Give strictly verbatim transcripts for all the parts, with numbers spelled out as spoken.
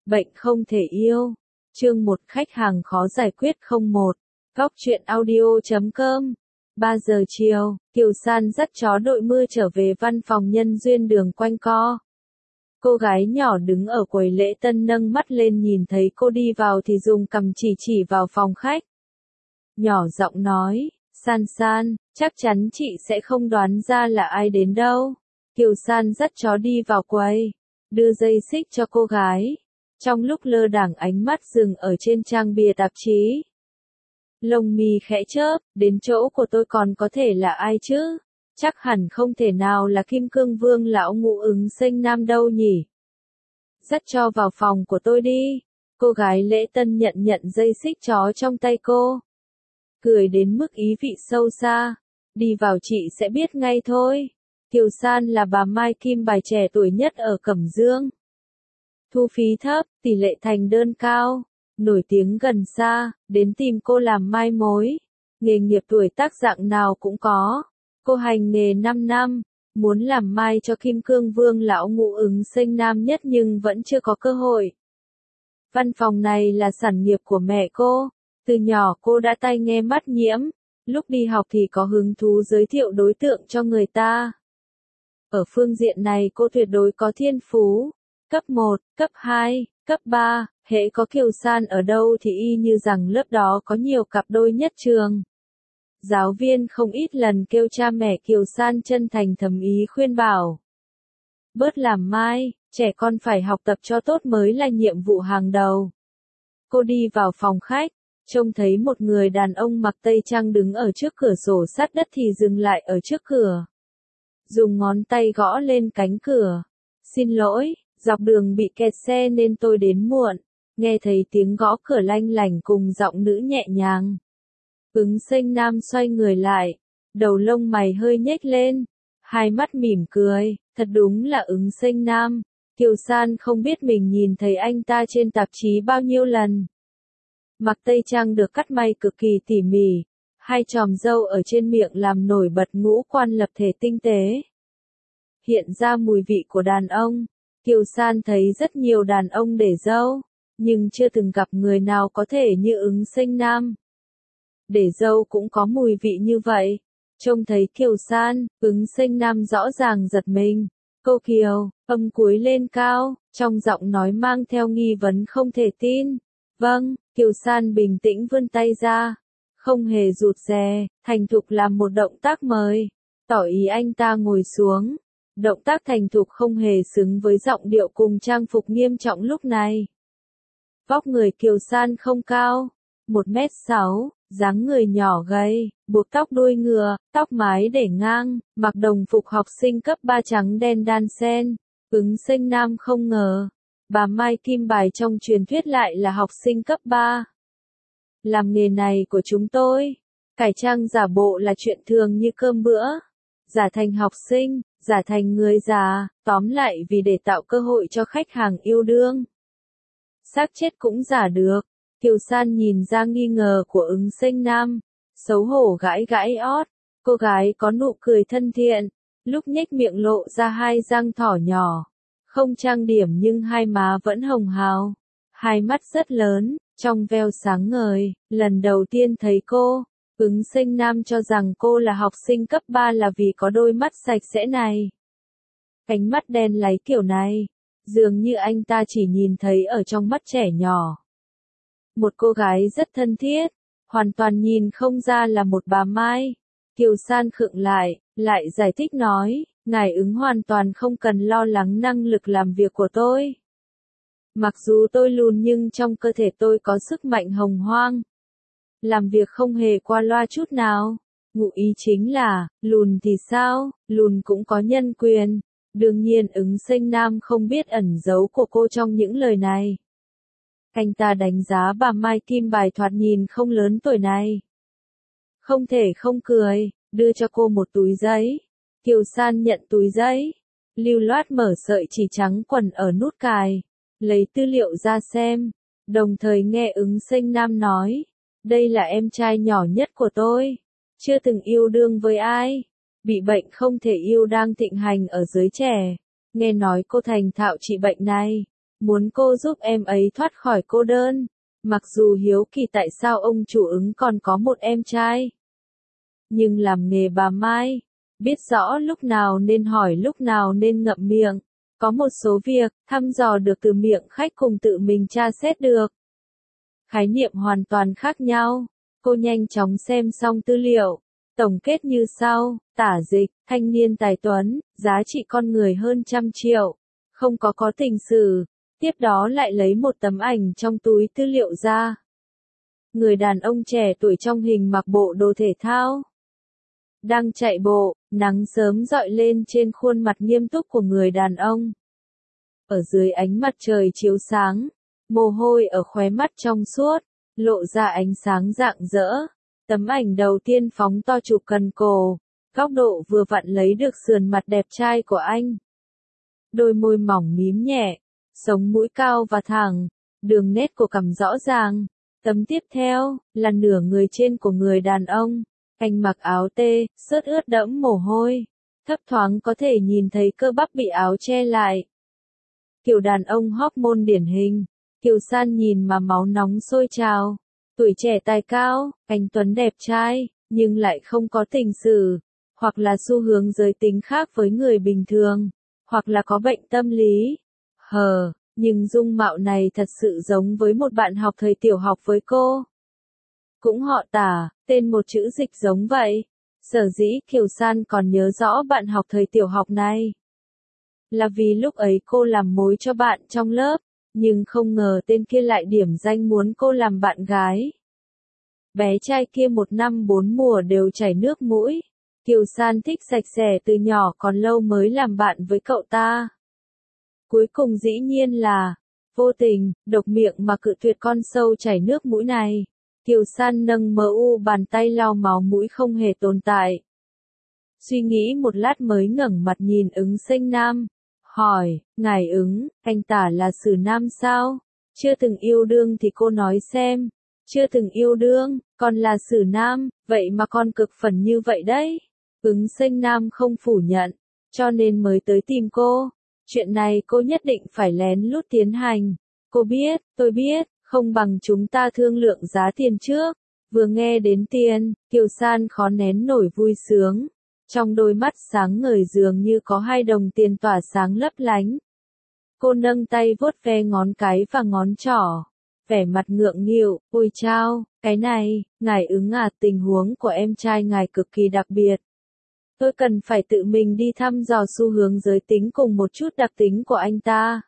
Bệnh không thể yêu. Chương một khách hàng khó giải quyết không một. Góc truyện audio chấm com. ba giờ chiều, Kiều San dắt chó đội mưa trở về văn phòng Nhân Duyên đường quanh co. Cô gái nhỏ đứng ở quầy lễ tân nâng mắt lên nhìn thấy cô đi vào thì dùng cằm chỉ chỉ vào phòng khách. Nhỏ giọng nói, San San, chắc chắn chị sẽ không đoán ra là ai đến đâu. Kiều San dắt chó đi vào quầy, đưa dây xích cho cô gái. Trong lúc lơ đãng ánh mắt dừng ở trên trang bìa tạp chí. Lông mi khẽ chớp, đến chỗ của tôi còn có thể là ai chứ? Chắc hẳn không thể nào là Kim Cương Vương lão ngũ ứng sinh nam đâu nhỉ? Dắt cho vào phòng của tôi đi. Cô gái lễ tân nhận nhận dây xích chó trong tay cô. Cười đến mức ý vị sâu xa. Đi vào chị sẽ biết ngay thôi. Kiều San là bà Mai Kim Bài trẻ tuổi nhất ở Cẩm Dương. Thu phí thấp, tỷ lệ thành đơn cao, nổi tiếng gần xa, đến tìm cô làm mai mối. Nghề nghiệp tuổi tác dạng nào cũng có. Cô hành nghề năm năm, muốn làm mai cho Kim Cương Vương lão ngũ ứng sinh nam nhất nhưng vẫn chưa có cơ hội. Văn phòng này là sản nghiệp của mẹ cô, từ nhỏ cô đã tai nghe mắt nhiễm, lúc đi học thì có hứng thú giới thiệu đối tượng cho người ta. Ở phương diện này cô tuyệt đối có thiên phú. Cấp một, cấp hai, cấp ba, hễ có Kiều San ở đâu thì y như rằng lớp đó có nhiều cặp đôi nhất trường. Giáo viên không ít lần kêu cha mẹ Kiều San chân thành thầm ý khuyên bảo. Bớt làm mai, trẻ con phải học tập cho tốt mới là nhiệm vụ hàng đầu. Cô đi vào phòng khách, trông thấy một người đàn ông mặc tây trang đứng ở trước cửa sổ sát đất thì dừng lại ở trước cửa. Dùng ngón tay gõ lên cánh cửa. Xin lỗi. Dọc đường bị kẹt xe nên tôi đến muộn. Nghe thấy tiếng gõ cửa lanh lảnh cùng giọng nữ nhẹ nhàng. Ứng sinh nam xoay người lại. Đầu lông mày hơi nhếch lên. Hai mắt mỉm cười. Thật đúng là ứng sinh nam. Kiều San không biết mình nhìn thấy anh ta trên tạp chí bao nhiêu lần. Mặc tây trang được cắt may cực kỳ tỉ mỉ. Hai chòm râu ở trên miệng làm nổi bật ngũ quan lập thể tinh tế. Hiện ra mùi vị của đàn ông. Kiều San thấy rất nhiều đàn ông để râu, nhưng chưa từng gặp người nào có thể như ứng sinh nam. Để râu cũng có mùi vị như vậy. Trông thấy Kiều San, ứng sinh nam rõ ràng giật mình. Cô Kiều, âm cúi lên cao, trong giọng nói mang theo nghi vấn không thể tin. Vâng, Kiều San bình tĩnh vươn tay ra, không hề rụt rè, thành thục làm một động tác mời, tỏ ý anh ta ngồi xuống. Động tác thành thục không hề xứng với giọng điệu cùng trang phục nghiêm trọng lúc này. Vóc người Kiều San không cao, một mét sáu, dáng người nhỏ gầy, buộc tóc đuôi ngựa, tóc mái để ngang, mặc đồng phục học sinh cấp ba trắng đen đan xen. Ứng sinh nam không ngờ, bà Mai Kim Bài trong truyền thuyết lại là học sinh cấp ba. Làm nghề này của chúng tôi, cải trang giả bộ là chuyện thường như cơm bữa. Giả thành học sinh, giả thành người già, tóm lại vì để tạo cơ hội cho khách hàng yêu đương. Xác chết cũng giả được. Kiều San nhìn ra nghi ngờ của ứng sinh nam, xấu hổ gãi gãi ót. Cô gái có nụ cười thân thiện, lúc nhếch miệng lộ ra hai răng thỏ nhỏ. Không trang điểm nhưng hai má vẫn hồng hào. Hai mắt rất lớn, trong veo sáng ngời. Lần đầu tiên thấy cô, ứng sinh nam cho rằng cô là học sinh cấp ba là vì có đôi mắt sạch sẽ này. Cánh mắt đen láy kiểu này, dường như anh ta chỉ nhìn thấy ở trong mắt trẻ nhỏ. Một cô gái rất thân thiết, hoàn toàn nhìn không ra là một bà Mai. Kiều San khựng lại, lại giải thích nói, ngài ứng hoàn toàn không cần lo lắng năng lực làm việc của tôi. Mặc dù tôi lùn nhưng trong cơ thể tôi có sức mạnh hồng hoang. Làm việc không hề qua loa chút nào. Ngụ ý chính là, lùn thì sao, lùn cũng có nhân quyền. Đương nhiên ứng sinh nam không biết ẩn giấu của cô trong những lời này. Anh ta đánh giá bà Mai Kim Bài thoạt nhìn không lớn tuổi này. Không thể không cười, đưa cho cô một túi giấy. Kiều San nhận túi giấy, lưu loát mở sợi chỉ trắng quần ở nút cài, lấy tư liệu ra xem, đồng thời nghe ứng sinh nam nói. Đây là em trai nhỏ nhất của tôi, chưa từng yêu đương với ai, bị bệnh không thể yêu đang thịnh hành ở giới trẻ. Nghe nói cô thành thạo trị bệnh này, muốn cô giúp em ấy thoát khỏi cô đơn. Mặc dù hiếu kỳ tại sao ông chủ ứng còn có một em trai. Nhưng làm nghề bà Mai, biết rõ lúc nào nên hỏi lúc nào nên ngậm miệng. Có một số việc, thăm dò được từ miệng khách cùng tự mình tra xét được. Khái niệm hoàn toàn khác nhau. Cô nhanh chóng xem xong tư liệu. Tổng kết như sau, tả dịch, thanh niên tài tuấn, giá trị con người hơn trăm triệu. Không có có tình sử. Tiếp đó lại lấy một tấm ảnh trong túi tư liệu ra. Người đàn ông trẻ tuổi trong hình mặc bộ đồ thể thao. Đang chạy bộ, nắng sớm rọi lên trên khuôn mặt nghiêm túc của người đàn ông. Ở dưới ánh mặt trời chiếu sáng, mồ hôi ở khóe mắt trong suốt, lộ ra ánh sáng rạng rỡ. Tấm ảnh đầu tiên phóng to chụp cần cổ, góc độ vừa vặn lấy được sườn mặt đẹp trai của anh. Đôi môi mỏng mím nhẹ, sống mũi cao và thẳng, đường nét của cằm rõ ràng. Tấm tiếp theo, là nửa người trên của người đàn ông. Anh mặc áo tê, sớt ướt đẫm mồ hôi. Thấp thoáng có thể nhìn thấy cơ bắp bị áo che lại. Kiểu đàn ông hormone điển hình. Kiều San nhìn mà máu nóng sôi trào. Tuổi trẻ tài cao, anh tuấn đẹp trai, nhưng lại không có tình sử. Hoặc là xu hướng giới tính khác với người bình thường. Hoặc là có bệnh tâm lý. Hờ, nhưng dung mạo này thật sự giống với một bạn học thời tiểu học với cô. Cũng họ Tả, tên một chữ dịch giống vậy. Sở dĩ Kiều San còn nhớ rõ bạn học thời tiểu học này. Là vì lúc ấy cô làm mối cho bạn trong lớp, nhưng không ngờ tên kia lại điểm danh muốn cô làm bạn gái. Bé trai kia một năm bốn mùa đều chảy nước mũi. Kiều San thích sạch sẽ từ nhỏ còn lâu mới làm bạn với cậu ta. Cuối cùng dĩ nhiên là, vô tình, độc miệng mà cự tuyệt con sâu chảy nước mũi này. Kiều San nâng mờ u bàn tay lau máu mũi không hề tồn tại. Suy nghĩ một lát mới ngẩng mặt nhìn Ứng Sinh Nam. Hỏi, ngài Ứng, anh Tả là xử nam sao? Chưa từng yêu đương thì cô nói xem. Chưa từng yêu đương, còn là xử nam, vậy mà con cực phần như vậy đấy. Ứng Sinh Nam không phủ nhận, cho nên mới tới tìm cô. Chuyện này cô nhất định phải lén lút tiến hành. Cô biết, tôi biết, không bằng chúng ta thương lượng giá tiền trước. Vừa nghe đến tiền, Kiều San khó nén nổi vui sướng. Trong đôi mắt sáng ngời dường như có hai đồng tiền tỏa sáng lấp lánh. Cô nâng tay vuốt ve ngón cái và ngón trỏ. Vẻ mặt ngượng nghịu, ôi chao, cái này, ngài Ứng à, tình huống của em trai ngài cực kỳ đặc biệt. Tôi cần phải tự mình đi thăm dò xu hướng giới tính cùng một chút đặc tính của anh ta.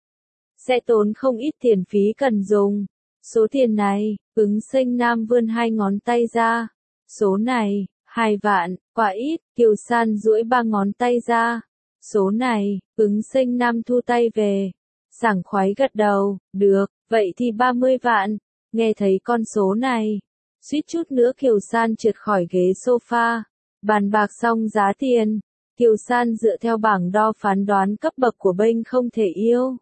Sẽ tốn không ít tiền phí cần dùng. Số tiền này, Ứng Sinh Nam vươn hai ngón tay ra. Số này, hai vạn, quá ít, Kiều San duỗi ba ngón tay ra. Số này, Ứng Sinh Nam thu tay về. Sảng khoái gật đầu, được, vậy thì ba mươi vạn. Nghe thấy con số này, suýt chút nữa Kiều San trượt khỏi ghế sofa. Bàn bạc xong giá tiền, Kiều San dựa theo bảng đo phán đoán cấp bậc của bênh không thể yêu.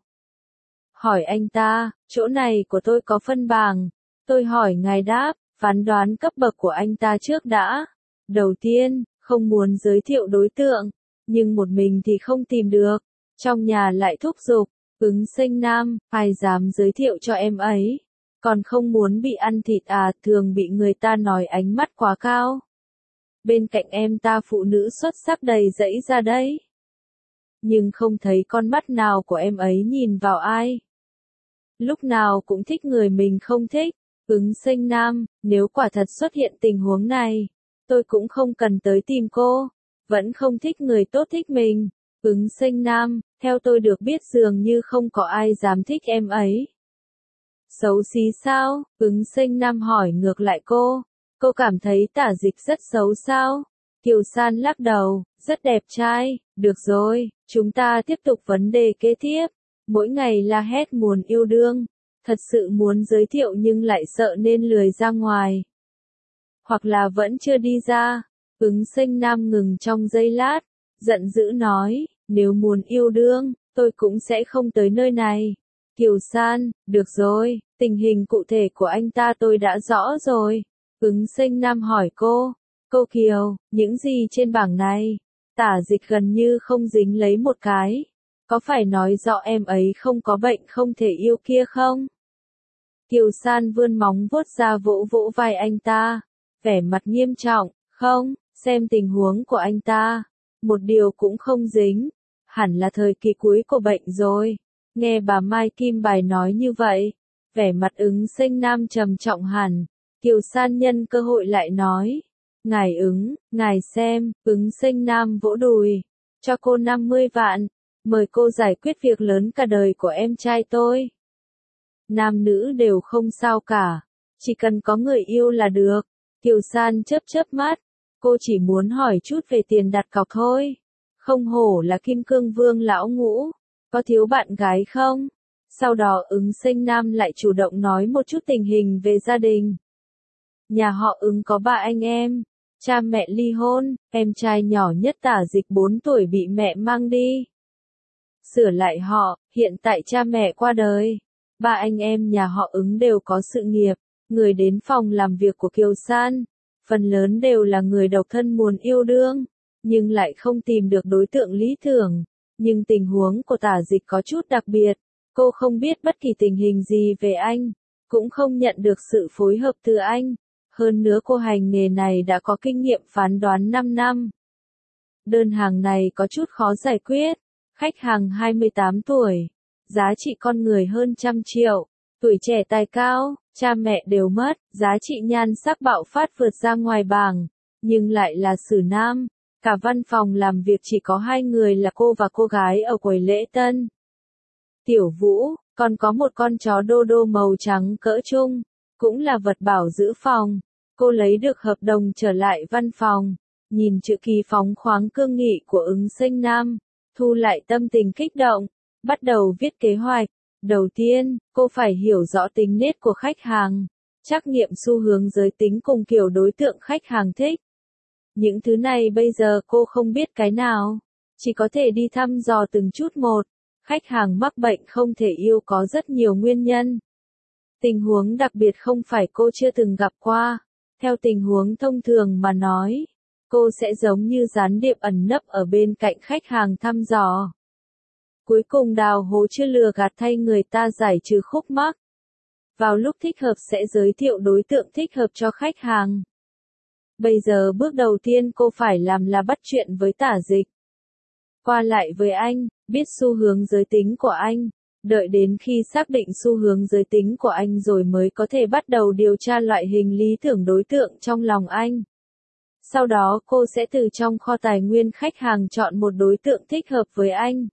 Hỏi anh ta, chỗ này của tôi có phân bảng. Tôi hỏi ngài đáp, phán đoán cấp bậc của anh ta trước đã. Đầu tiên, không muốn giới thiệu đối tượng, nhưng một mình thì không tìm được. Trong nhà lại thúc giục, Ứng Sinh Nam, ai dám giới thiệu cho em ấy. Còn không muốn bị ăn thịt à, thường bị người ta nói ánh mắt quá cao. Bên cạnh em ta phụ nữ xuất sắc đầy dẫy ra đấy. Nhưng không thấy con mắt nào của em ấy nhìn vào ai. Lúc nào cũng thích người mình không thích. Ứng Sinh Nam, nếu quả thật xuất hiện tình huống này, tôi cũng không cần tới tìm cô. Vẫn không thích người tốt thích mình. Ứng Sinh Nam, theo tôi được biết dường như không có ai dám thích em ấy. Xấu xí sao? Ứng Sinh Nam hỏi ngược lại cô. Cô cảm thấy Tả Dịch rất xấu sao? Kiều San lắc đầu, rất đẹp trai. Được rồi, chúng ta tiếp tục vấn đề kế tiếp. Mỗi ngày la hét muốn yêu đương. Thật sự muốn giới thiệu nhưng lại sợ nên lười ra ngoài. Hoặc là vẫn chưa đi ra. Ứng Sinh Nam ngừng trong giây lát. Giận dữ nói, nếu muốn yêu đương, tôi cũng sẽ không tới nơi này. Kiều San, được rồi, tình hình cụ thể của anh ta tôi đã rõ rồi. Ứng Sinh Nam hỏi cô, cô Kiều, những gì trên bảng này? Tả Dịch gần như không dính lấy một cái. Có phải nói rõ em ấy không có bệnh không thể yêu kia không? Kiều San vươn móng vuốt ra vỗ vỗ vai anh ta, vẻ mặt nghiêm trọng, không, xem tình huống của anh ta. Một điều cũng không dính, hẳn là thời kỳ cuối của bệnh rồi. Nghe bà Mai Kim Bài nói như vậy, vẻ mặt Ứng Sinh Nam trầm trọng hẳn. Kiều San nhân cơ hội lại nói, ngài Ứng, ngài xem, Ứng Sinh Nam vỗ đùi, cho cô năm mươi vạn, mời cô giải quyết việc lớn cả đời của em trai tôi. Nam nữ đều không sao cả, chỉ cần có người yêu là được. Kiều San chớp chớp mắt, cô chỉ muốn hỏi chút về tiền đặt cọc thôi. Không hổ là Kim Cương Vương lão ngũ, có thiếu bạn gái không? Sau đó Ứng Sinh Nam lại chủ động nói một chút tình hình về gia đình. Nhà họ Ứng có ba anh em, cha mẹ ly hôn, em trai nhỏ nhất Tả Dịch bốn tuổi bị mẹ mang đi. Sửa lại họ, hiện tại cha mẹ qua đời. Ba anh em nhà họ Ứng đều có sự nghiệp, người đến phòng làm việc của Kiều San, phần lớn đều là người độc thân muốn yêu đương, nhưng lại không tìm được đối tượng lý tưởng. Nhưng tình huống của Tả Dịch có chút đặc biệt, cô không biết bất kỳ tình hình gì về anh, cũng không nhận được sự phối hợp từ anh. Hơn nữa cô hành nghề này đã có kinh nghiệm phán đoán năm năm. Đơn hàng này có chút khó giải quyết, khách hàng hai mươi tám tuổi, giá trị con người hơn trăm triệu, tuổi trẻ tài cao, cha mẹ đều mất, giá trị nhan sắc bạo phát vượt ra ngoài bảng, nhưng lại là xử nam. Cả văn phòng làm việc chỉ có hai người là cô và cô gái ở quầy lễ tân. Tiểu Vũ, còn có một con chó đô đô màu trắng cỡ trung, cũng là vật bảo giữ phòng. Cô lấy được hợp đồng trở lại văn phòng, nhìn chữ ký phóng khoáng cương nghị của Ứng Sinh Nam, thu lại tâm tình kích động, bắt đầu viết kế hoạch. Đầu tiên, cô phải hiểu rõ tính nết của khách hàng, trắc nghiệm xu hướng giới tính cùng kiểu đối tượng khách hàng thích. Những thứ này bây giờ cô không biết cái nào, chỉ có thể đi thăm dò từng chút một. Khách hàng mắc bệnh không thể yêu có rất nhiều nguyên nhân. Tình huống đặc biệt không phải cô chưa từng gặp qua. Theo tình huống thông thường mà nói, cô sẽ giống như gián điệp ẩn nấp ở bên cạnh khách hàng thăm dò. Cuối cùng đào hố chưa lừa gạt thay người ta giải trừ khúc mắc. Vào lúc thích hợp sẽ giới thiệu đối tượng thích hợp cho khách hàng. Bây giờ bước đầu tiên cô phải làm là bắt chuyện với Tả Dịch. Qua lại với anh, biết xu hướng giới tính của anh. Đợi đến khi xác định xu hướng giới tính của anh rồi mới có thể bắt đầu điều tra loại hình lý tưởng đối tượng trong lòng anh. Sau đó cô sẽ từ trong kho tài nguyên khách hàng chọn một đối tượng thích hợp với anh.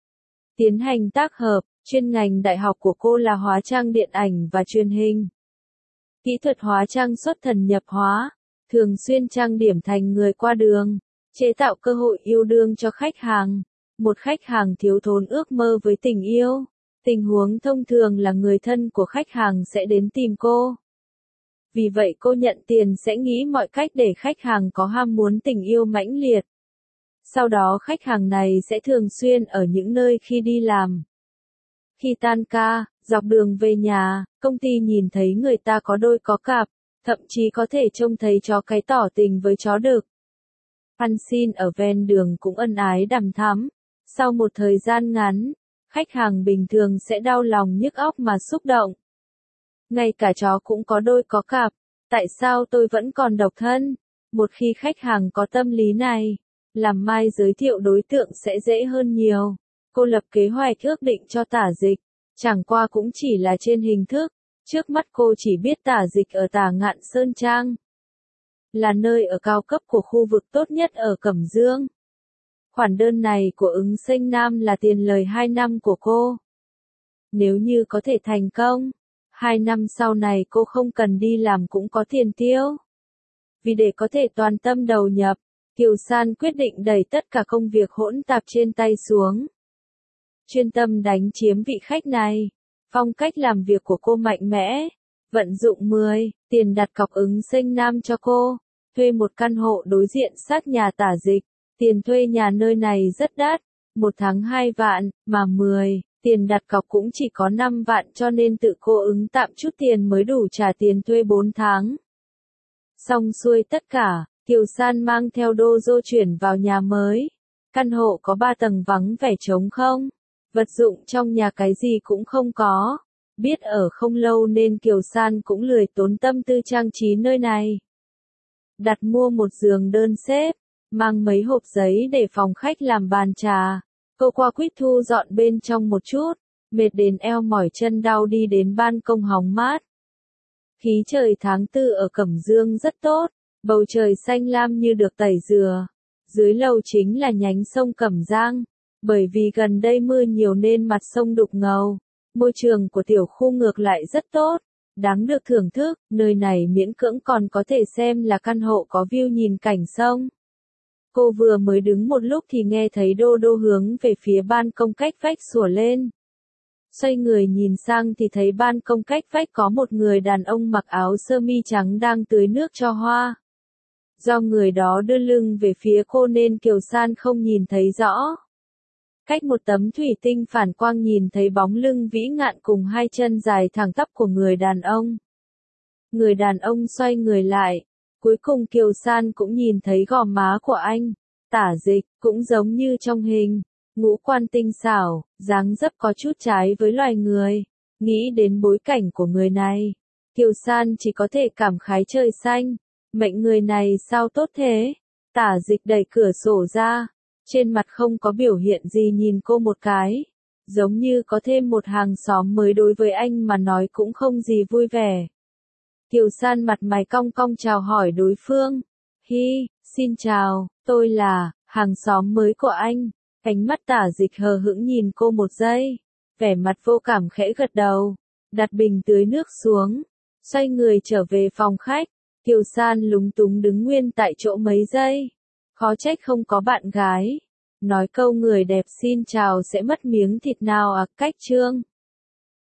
Tiến hành tác hợp, chuyên ngành đại học của cô là hóa trang điện ảnh và truyền hình. Kỹ thuật hóa trang xuất thần nhập hóa, thường xuyên trang điểm thành người qua đường, chế tạo cơ hội yêu đương cho khách hàng. Một khách hàng thiếu thốn ước mơ với tình yêu. Tình huống thông thường là người thân của khách hàng sẽ đến tìm cô. Vì vậy cô nhận tiền sẽ nghĩ mọi cách để khách hàng có ham muốn tình yêu mãnh liệt. Sau đó khách hàng này sẽ thường xuyên ở những nơi khi đi làm. Khi tan ca, dọc đường về nhà, công ty nhìn thấy người ta có đôi có cặp, thậm chí có thể trông thấy chó cái tỏ tình với chó đực. Ăn xin ở ven đường cũng ân ái đằm thắm. Sau một thời gian ngắn, khách hàng bình thường sẽ đau lòng nhức óc mà xúc động. Ngay cả chó cũng có đôi có cặp, tại sao tôi vẫn còn độc thân? Một khi khách hàng có tâm lý này, làm mai giới thiệu đối tượng sẽ dễ hơn nhiều. Cô lập kế hoạch ước định cho Tả Dịch, chẳng qua cũng chỉ là trên hình thức. Trước mắt cô chỉ biết Tả Dịch ở Tả Ngạn Sơn Trang, là nơi ở cao cấp của khu vực tốt nhất ở Cẩm Dương. Khoản đơn này của Ứng Sinh Nam là tiền lời hai năm của cô. Nếu như có thể thành công, hai năm sau này cô không cần đi làm cũng có tiền tiêu. Vì để có thể toàn tâm đầu nhập, Kiều San quyết định đẩy tất cả công việc hỗn tạp trên tay xuống. Chuyên tâm đánh chiếm vị khách này. Phong cách làm việc của cô mạnh mẽ. Vận dụng mười, tiền đặt cọc Ứng Sinh Nam cho cô. Thuê một căn hộ đối diện sát nhà Tả Dịch. Tiền thuê nhà nơi này rất đắt, một tháng hai vạn, mà mười, tiền đặt cọc cũng chỉ có năm vạn cho nên tự cô ứng tạm chút tiền mới đủ trả tiền thuê bốn tháng. Xong xuôi tất cả, Kiều San mang theo Đô Dô chuyển vào nhà mới. Căn hộ có ba tầng vắng vẻ trống không. Vật dụng trong nhà cái gì cũng không có. Biết ở không lâu nên Kiều San cũng lười tốn tâm tư trang trí nơi này. Đặt mua một giường đơn xếp, mang mấy hộp giấy để phòng khách làm bàn trà. Cô qua quýt thu dọn bên trong một chút, mệt đến eo mỏi chân đau đi đến ban công hóng mát. Khí trời tháng tư ở Cẩm Dương rất tốt, bầu trời xanh lam như được tẩy dừa. Dưới lầu chính là nhánh sông Cẩm Giang, bởi vì gần đây mưa nhiều nên mặt sông đục ngầu. Môi trường của tiểu khu ngược lại rất tốt, đáng được thưởng thức, nơi này miễn cưỡng còn có thể xem là căn hộ có view nhìn cảnh sông. Cô vừa mới đứng một lúc thì nghe thấy Đô Đô hướng về phía ban công cách vách sủa lên. Xoay người nhìn sang thì thấy ban công cách vách có một người đàn ông mặc áo sơ mi trắng đang tưới nước cho hoa. Do người đó đưa lưng về phía cô nên Kiều San không nhìn thấy rõ. Cách một tấm thủy tinh phản quang nhìn thấy bóng lưng vĩ ngạn cùng hai chân dài thẳng tắp của người đàn ông. Người đàn ông xoay người lại, cuối cùng Kiều San cũng nhìn thấy gò má của anh. Tả Dịch, cũng giống như trong hình, ngũ quan tinh xảo, dáng dấp có chút trái với loài người. Nghĩ đến bối cảnh của người này, Kiều San chỉ có thể cảm khái trời xanh. Mệnh người này sao tốt thế? Tả Dịch đẩy cửa sổ ra, trên mặt không có biểu hiện gì nhìn cô một cái. Giống như có thêm một hàng xóm mới đối với anh mà nói cũng không gì vui vẻ. Kiều San mặt mày cong cong chào hỏi đối phương. Hi, xin chào, tôi là, hàng xóm mới của anh. Ánh mắt Tả Dịch hờ hững nhìn cô một giây. Vẻ mặt vô cảm khẽ gật đầu. Đặt bình tưới nước xuống. Xoay người trở về phòng khách. Kiều San lúng túng đứng nguyên tại chỗ mấy giây. Khó trách không có bạn gái. Nói câu người đẹp xin chào sẽ mất miếng thịt nào à, cách chương.